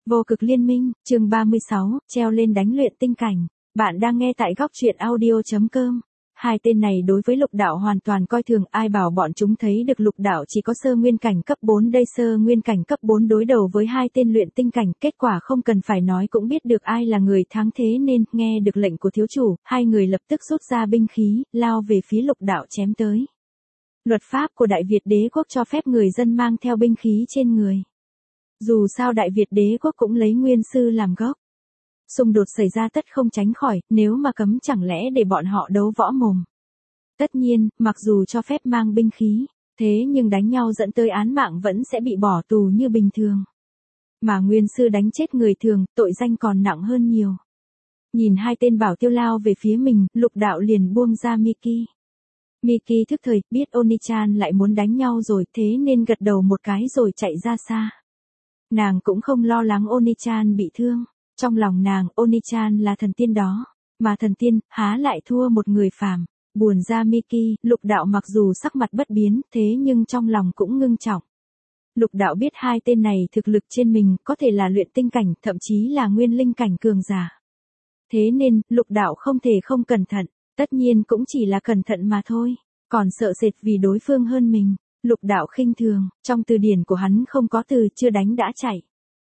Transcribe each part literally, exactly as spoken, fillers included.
Vô cực liên minh, chương ba mươi sáu, treo lên đánh luyện tinh cảnh. Bạn đang nghe tại góc truyện audio.com. Hai tên này đối với Lục Đạo hoàn toàn coi thường, ai bảo bọn chúng thấy được Lục Đạo chỉ có sơ nguyên cảnh cấp bốn đây, sơ nguyên cảnh cấp bốn đối đầu với hai tên luyện tinh cảnh, kết quả không cần phải nói cũng biết được ai là người thắng, thế nên nghe được lệnh của thiếu chủ, hai người lập tức rút ra binh khí, lao về phía Lục Đạo chém tới. Luật pháp của Đại Việt Đế quốc cho phép người dân mang theo binh khí trên người. Dù sao Đại Việt Đế quốc cũng lấy nguyên sư làm gốc. Xung đột xảy ra tất không tránh khỏi, nếu mà cấm chẳng lẽ để bọn họ đấu võ mồm. Tất nhiên, mặc dù cho phép mang binh khí, thế nhưng đánh nhau dẫn tới án mạng vẫn sẽ bị bỏ tù như bình thường. Mà nguyên sư đánh chết người thường, tội danh còn nặng hơn nhiều. Nhìn hai tên bảo tiêu lao về phía mình, Lục Đạo liền buông ra Miki. Miki thức thời, biết Oni-chan lại muốn đánh nhau rồi, thế nên gật đầu một cái rồi chạy ra xa. Nàng cũng không lo lắng Oni-chan bị thương. Trong lòng nàng, Oni-chan là thần tiên đó. Mà thần tiên, há lại thua một người phàm. Buồn ra Miki, Lục Đạo mặc dù sắc mặt bất biến, thế nhưng trong lòng cũng ngưng trọng. Lục Đạo biết hai tên này thực lực trên mình có thể là luyện tinh cảnh, thậm chí là nguyên linh cảnh cường giả. Thế nên, Lục Đạo không thể không cẩn thận. Tất nhiên cũng chỉ là cẩn thận mà thôi. Còn sợ sệt vì đối phương hơn mình. Lục Đạo khinh thường, trong từ điển của hắn không có từ chưa đánh đã chạy.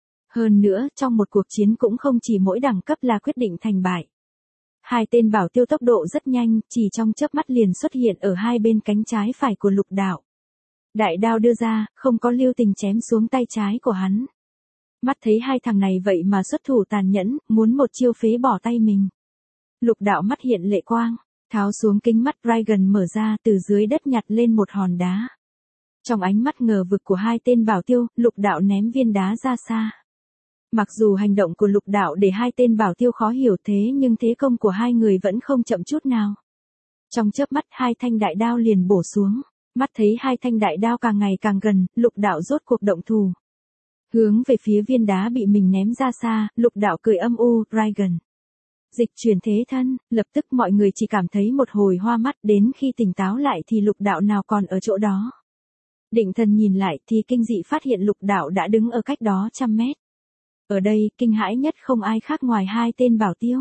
Hơn nữa, trong một cuộc chiến cũng không chỉ mỗi đẳng cấp là quyết định thành bại. Hai tên bảo tiêu tốc độ rất nhanh, chỉ trong chớp mắt liền xuất hiện ở hai bên cánh trái phải của Lục Đạo. Đại đao đưa ra, không có lưu tình chém xuống tay trái của hắn. Mắt thấy hai thằng này vậy mà xuất thủ tàn nhẫn, muốn một chiêu phế bỏ tay mình. Lục Đạo mắt hiện lệ quang, tháo xuống kính mắt Dragon mở ra, từ dưới đất nhặt lên một hòn đá. Trong ánh mắt ngờ vực của hai tên bảo tiêu, Lục Đạo ném viên đá ra xa. Mặc dù hành động của Lục Đạo để hai tên bảo tiêu khó hiểu, thế nhưng thế công của hai người vẫn không chậm chút nào. Trong chớp mắt hai thanh đại đao liền bổ xuống, mắt thấy hai thanh đại đao càng ngày càng gần, Lục Đạo rốt cuộc động thủ. Hướng về phía viên đá bị mình ném ra xa, Lục Đạo cười âm u, Dragon. Dịch chuyển thế thân, lập tức mọi người chỉ cảm thấy một hồi hoa mắt, đến khi tỉnh táo lại thì Lục Đạo nào còn ở chỗ đó. Định thần nhìn lại thì kinh dị phát hiện Lục Đạo đã đứng ở cách đó trăm mét. Ở đây, kinh hãi nhất không ai khác ngoài hai tên bảo tiêu.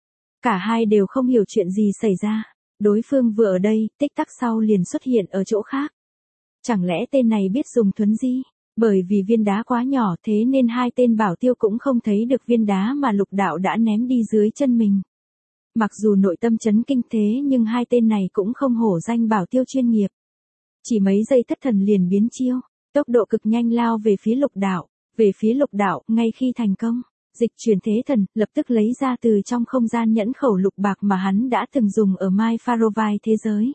Cả hai đều không hiểu chuyện gì xảy ra. Đối phương vừa ở đây, tích tắc sau liền xuất hiện ở chỗ khác. Chẳng lẽ tên này biết dùng thuấn di? Bởi vì viên đá quá nhỏ thế nên hai tên bảo tiêu cũng không thấy được viên đá mà Lục Đạo đã ném đi dưới chân mình. Mặc dù nội tâm chấn kinh thế nhưng hai tên này cũng không hổ danh bảo tiêu chuyên nghiệp. Chỉ mấy giây thất thần liền biến chiêu, tốc độ cực nhanh lao về phía Lục Đạo. Về phía Lục Đạo, ngay khi thành công, dịch chuyển thế thần, lập tức lấy ra từ trong không gian nhẫn khẩu lục bạc mà hắn đã từng dùng ở Mai Pharovai thế giới.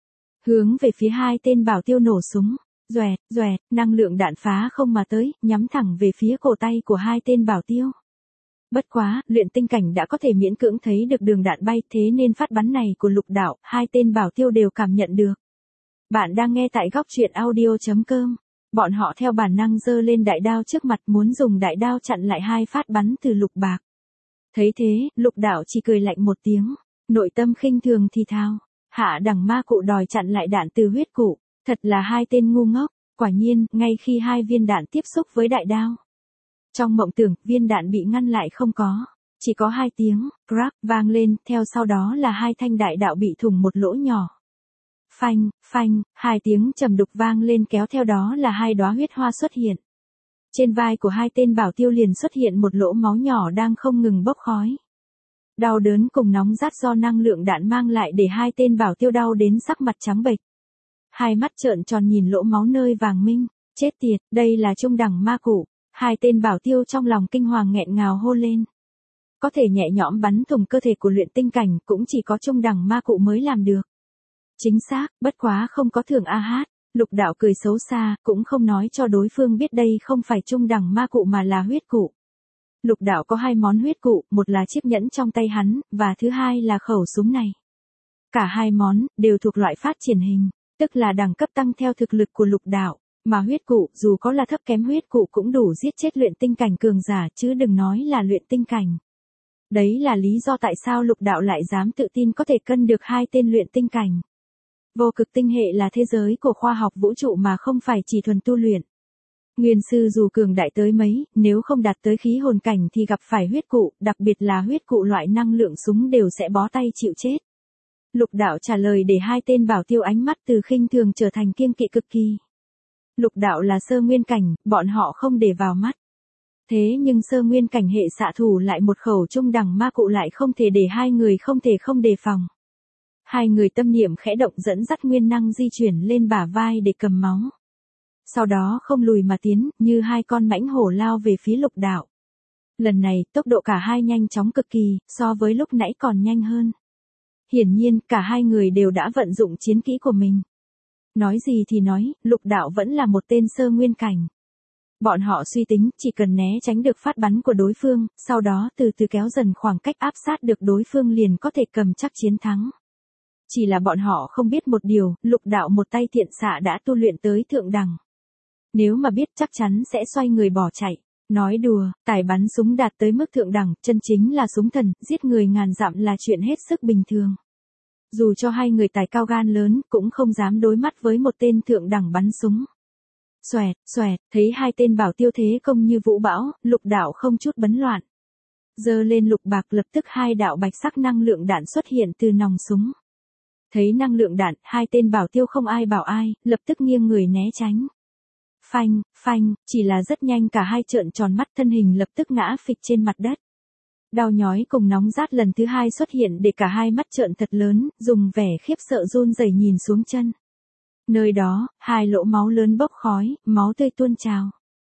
Hướng về phía hai tên bảo tiêu nổ súng, doẹt, doẹt, năng lượng đạn phá không mà tới, nhắm thẳng về phía cổ tay của hai tên bảo tiêu. Bất quá, luyện tinh cảnh đã có thể miễn cưỡng thấy được đường đạn bay, thế nên phát bắn này của Lục Đạo, hai tên bảo tiêu đều cảm nhận được. Bạn đang nghe tại góc truyện audio.com. Bọn họ theo bản năng giơ lên đại đao trước mặt, muốn dùng đại đao chặn lại hai phát bắn từ lục bạc. Thấy thế, Lục Đạo chỉ cười lạnh một tiếng, nội tâm khinh thường thì thào, hạ đẳng ma cụ đòi chặn lại đạn từ huyết cụ, thật là hai tên ngu ngốc. Quả nhiên, ngay khi hai viên đạn tiếp xúc với đại đao, trong mộng tưởng, viên đạn bị ngăn lại không có, chỉ có hai tiếng crack vang lên, theo sau đó là hai thanh đại đạo bị thủng một lỗ nhỏ. Phanh, phanh, hai tiếng trầm đục vang lên, kéo theo đó là hai đóa huyết hoa xuất hiện. Trên vai của hai tên bảo tiêu liền xuất hiện một lỗ máu nhỏ đang không ngừng bốc khói. Đau đớn cùng nóng rát do năng lượng đạn mang lại để hai tên bảo tiêu đau đến sắc mặt trắng bệch. Hai mắt trợn tròn nhìn lỗ máu nơi vàng minh, chết tiệt, đây là trung đẳng ma cụ. Hai tên bảo tiêu trong lòng kinh hoàng nghẹn ngào hô lên. Có thể nhẹ nhõm bắn thủng cơ thể của luyện tinh cảnh cũng chỉ có trung đẳng ma cụ mới làm được. Chính xác, bất quá không có thưởng a hát. Lục Đạo cười xấu xa, cũng không nói cho đối phương biết đây không phải trung đẳng ma cụ mà là huyết cụ. Lục Đạo có hai món huyết cụ, một là chiếc nhẫn trong tay hắn, và thứ hai là khẩu súng này. Cả hai món, đều thuộc loại phát triển hình, tức là đẳng cấp tăng theo thực lực của Lục Đạo, mà huyết cụ, dù có là thấp kém huyết cụ cũng đủ giết chết luyện tinh cảnh cường giả, chứ đừng nói là luyện tinh cảnh. Đấy là lý do tại sao Lục Đạo lại dám tự tin có thể cân được hai tên luyện tinh cảnh. Vô cực tinh hệ là thế giới của khoa học vũ trụ mà không phải chỉ thuần tu luyện. Nguyên sư dù cường đại tới mấy, nếu không đạt tới khí hồn cảnh thì gặp phải huyết cụ, đặc biệt là huyết cụ loại năng lượng súng đều sẽ bó tay chịu chết. Lục đạo trả lời để hai tên bảo tiêu ánh mắt từ khinh thường trở thành kiêng kỵ cực kỳ. Lục đạo là sơ nguyên cảnh, bọn họ không để vào mắt. Thế nhưng sơ nguyên cảnh hệ xạ thủ lại một khẩu trung đẳng ma cụ lại không thể để hai người không thể không đề phòng. Hai người tâm niệm khẽ động dẫn dắt nguyên năng di chuyển lên bả vai để cầm máu. Sau đó không lùi mà tiến, như hai con mãnh hổ lao về phía lục đạo. Lần này, tốc độ cả hai nhanh chóng cực kỳ, so với lúc nãy còn nhanh hơn. Hiển nhiên, cả hai người đều đã vận dụng chiến kỹ của mình. Nói gì thì nói, lục đạo vẫn là một tên sơ nguyên cảnh. Bọn họ suy tính, chỉ cần né tránh được phát bắn của đối phương, sau đó từ từ kéo dần khoảng cách áp sát được đối phương liền có thể cầm chắc chiến thắng. Chỉ là bọn họ không biết một điều, lục đạo một tay thiện xạ đã tu luyện tới thượng đẳng. Nếu mà biết chắc chắn sẽ xoay người bỏ chạy. Nói đùa, tài bắn súng đạt tới mức thượng đẳng, chân chính là súng thần, giết người ngàn dặm là chuyện hết sức bình thường. Dù cho hai người tài cao gan lớn, cũng không dám đối mắt với một tên thượng đẳng bắn súng. Xoẹt, xoẹt, thấy hai tên bảo tiêu thế công như vũ bão, lục đạo không chút bấn loạn. Giơ lên lục bạc lập tức hai đạo bạch sắc năng lượng đạn xuất hiện từ nòng súng. Thấy năng lượng đạn, hai tên bảo tiêu không ai bảo ai, lập tức nghiêng người né tránh. Phanh, phanh, chỉ là rất nhanh cả hai trợn tròn mắt thân hình lập tức ngã phịch trên mặt đất. Đau nhói cùng nóng rát lần thứ hai xuất hiện để cả hai mắt trợn thật lớn, dùng vẻ khiếp sợ run rẩy nhìn xuống chân. Nơi đó, hai lỗ máu lớn bốc khói, máu tươi tuôn trào.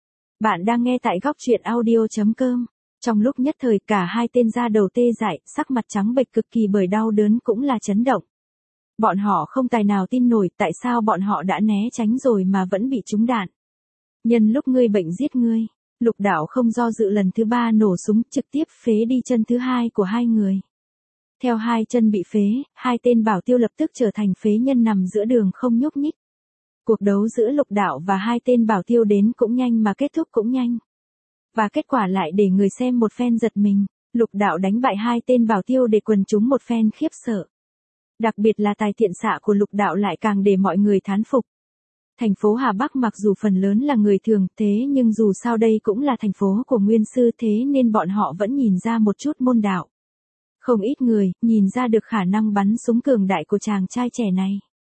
Bạn đang nghe tại góc truyện audio chấm com. Trong lúc nhất thời cả hai tên da đầu tê dại, sắc mặt trắng bệch cực kỳ bởi đau đớn cũng là chấn động. Bọn họ không tài nào tin nổi tại sao bọn họ đã né tránh rồi mà vẫn bị trúng đạn. Nhân lúc ngươi bệnh giết ngươi, lục đạo không do dự lần thứ ba nổ súng trực tiếp phế đi chân thứ hai của hai người. Theo hai chân bị phế, hai tên bảo tiêu lập tức trở thành phế nhân nằm giữa đường không nhúc nhích. Cuộc đấu giữa lục đạo và hai tên bảo tiêu đến cũng nhanh mà kết thúc cũng nhanh. Và kết quả lại để người xem một phen giật mình, lục đạo đánh bại hai tên bảo tiêu để quần chúng một phen khiếp sợ. Đặc biệt là tài thiện xạ của lục đạo lại càng để mọi người thán phục. Thành phố Hà Bắc mặc dù phần lớn là người thường thế nhưng dù sao đây cũng là thành phố của nguyên sư thế nên bọn họ vẫn nhìn ra một chút môn đạo. Không ít người nhìn ra được khả năng bắn súng cường đại của chàng trai trẻ này.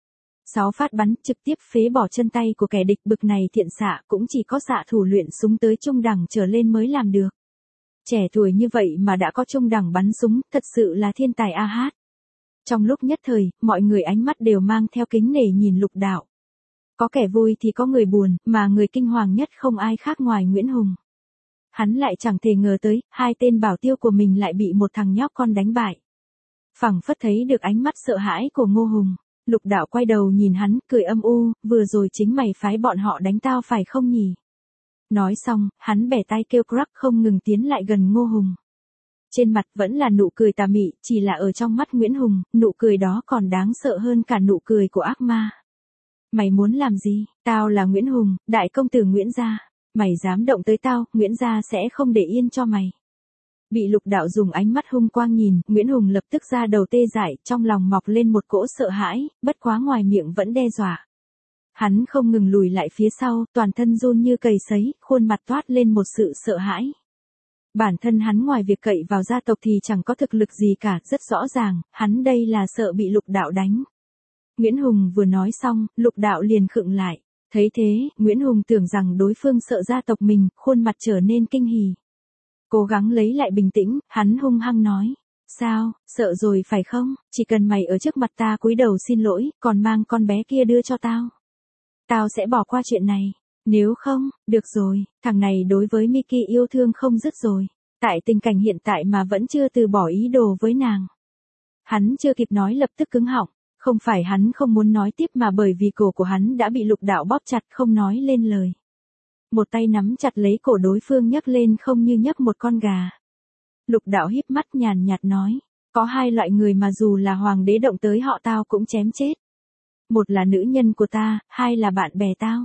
Sáu phát bắn trực tiếp phế bỏ chân tay của kẻ địch bực này thiện xạ cũng chỉ có xạ thủ luyện súng tới trung đẳng trở lên mới làm được. Trẻ tuổi như vậy mà đã có trung đẳng bắn súng thật sự là thiên tài a hát. Trong lúc nhất thời, mọi người ánh mắt đều mang theo kính nể nhìn lục đạo. Có kẻ vui thì có người buồn, mà người kinh hoàng nhất không ai khác ngoài Nguyễn Hùng. Hắn lại chẳng thể ngờ tới, hai tên bảo tiêu của mình lại bị một thằng nhóc con đánh bại. Phẳng phất thấy được ánh mắt sợ hãi của Ngô Hùng, lục đạo quay đầu nhìn hắn, cười âm u, vừa rồi chính mày phái bọn họ đánh tao phải không nhỉ? Nói xong, hắn bẻ tay kêu crack không ngừng tiến lại gần Ngô Hùng. Trên mặt vẫn là nụ cười tà mị, chỉ là ở trong mắt Nguyễn Hùng, nụ cười đó còn đáng sợ hơn cả nụ cười của ác ma. Mày muốn làm gì? Tao là Nguyễn Hùng, đại công tử Nguyễn gia. Mày dám động tới tao, Nguyễn gia sẽ không để yên cho mày. Bị lục đạo dùng ánh mắt hung quang nhìn, Nguyễn Hùng lập tức ra đầu tê dại, trong lòng mọc lên một cỗ sợ hãi, bất quá ngoài miệng vẫn đe dọa. Hắn không ngừng lùi lại phía sau, toàn thân run như cầy sấy, khuôn mặt toát lên một sự sợ hãi. Bản thân hắn ngoài việc cậy vào gia tộc thì chẳng có thực lực gì cả, rất rõ ràng, hắn đây là sợ bị lục đạo đánh. Nguyễn Hùng vừa nói xong, lục đạo liền khựng lại. Thấy thế, Nguyễn Hùng tưởng rằng đối phương sợ gia tộc mình, khuôn mặt trở nên kinh hỉ. Cố gắng lấy lại bình tĩnh, hắn hung hăng nói. Sao, sợ rồi phải không? Chỉ cần mày ở trước mặt ta cúi đầu xin lỗi, còn mang con bé kia đưa cho tao. Tao sẽ bỏ qua chuyện này. Nếu không, được rồi, thằng này đối với Miki yêu thương không dứt rồi. Tại tình cảnh hiện tại mà vẫn chưa từ bỏ ý đồ với nàng. Hắn chưa kịp nói lập tức cứng họng. Không phải hắn không muốn nói tiếp mà bởi vì cổ của hắn đã bị lục đạo bóp chặt không nói lên lời. Một tay nắm chặt lấy cổ đối phương nhấc lên không như nhấc một con gà. Lục đạo híp mắt nhàn nhạt nói, có hai loại người mà dù là hoàng đế động tới họ tao cũng chém chết. Một là nữ nhân của ta, hai là bạn bè tao.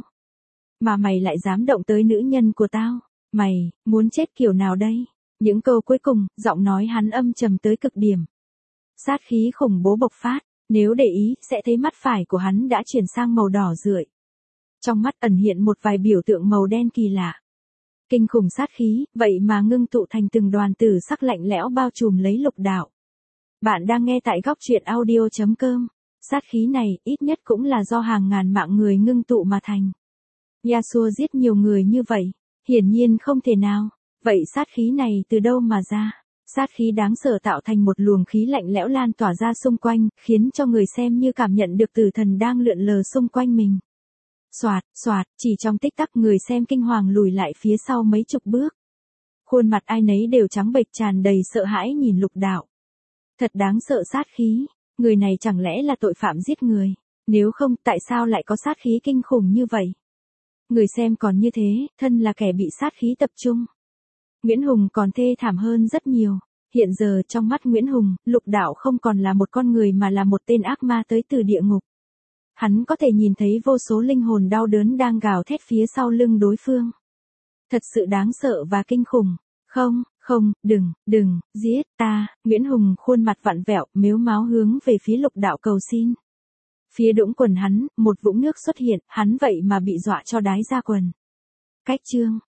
Mà mày lại dám động tới nữ nhân của tao, mày, muốn chết kiểu nào đây? Những câu cuối cùng, giọng nói hắn âm trầm tới cực điểm. Sát khí khủng bố bộc phát. Nếu để ý, sẽ thấy mắt phải của hắn đã chuyển sang màu đỏ rượi. trong mắt ẩn hiện một vài biểu tượng màu đen kỳ lạ. Kinh khủng sát khí, vậy mà ngưng tụ thành từng đoàn tử sắc lạnh lẽo bao trùm lấy lục đạo. Bạn đang nghe tại góc truyện audio chấm com. Sát khí này, ít nhất cũng là do hàng ngàn mạng người ngưng tụ mà thành. Yasuo giết nhiều người như vậy, hiển nhiên không thể nào. Vậy sát khí này từ đâu mà ra? Sát khí đáng sợ tạo thành một luồng khí lạnh lẽo lan tỏa ra xung quanh, khiến cho người xem như cảm nhận được tử thần đang lượn lờ xung quanh mình. Soạt, soạt, chỉ trong tích tắc người xem kinh hoàng lùi lại phía sau mấy chục bước. Khuôn mặt ai nấy đều trắng bệch tràn đầy sợ hãi nhìn lục đạo. Thật đáng sợ sát khí, người này chẳng lẽ là tội phạm giết người? Nếu không, tại sao lại có sát khí kinh khủng như vậy? Người xem còn như thế, thân là kẻ bị sát khí tập trung. Nguyễn Hùng còn thê thảm hơn rất nhiều. Hiện giờ trong mắt Nguyễn Hùng, lục đạo không còn là một con người mà là một tên ác ma tới từ địa ngục. Hắn có thể nhìn thấy vô số linh hồn đau đớn đang gào thét phía sau lưng đối phương. Thật sự đáng sợ và kinh khủng. Không, không, đừng, đừng, giết ta. Nguyễn Hùng khuôn mặt vặn vẹo, mếu máo hướng về phía lục đạo cầu xin. Phía đũng quần hắn, một vũng nước xuất hiện, hắn vậy mà bị dọa cho đái ra quần. Cách chương,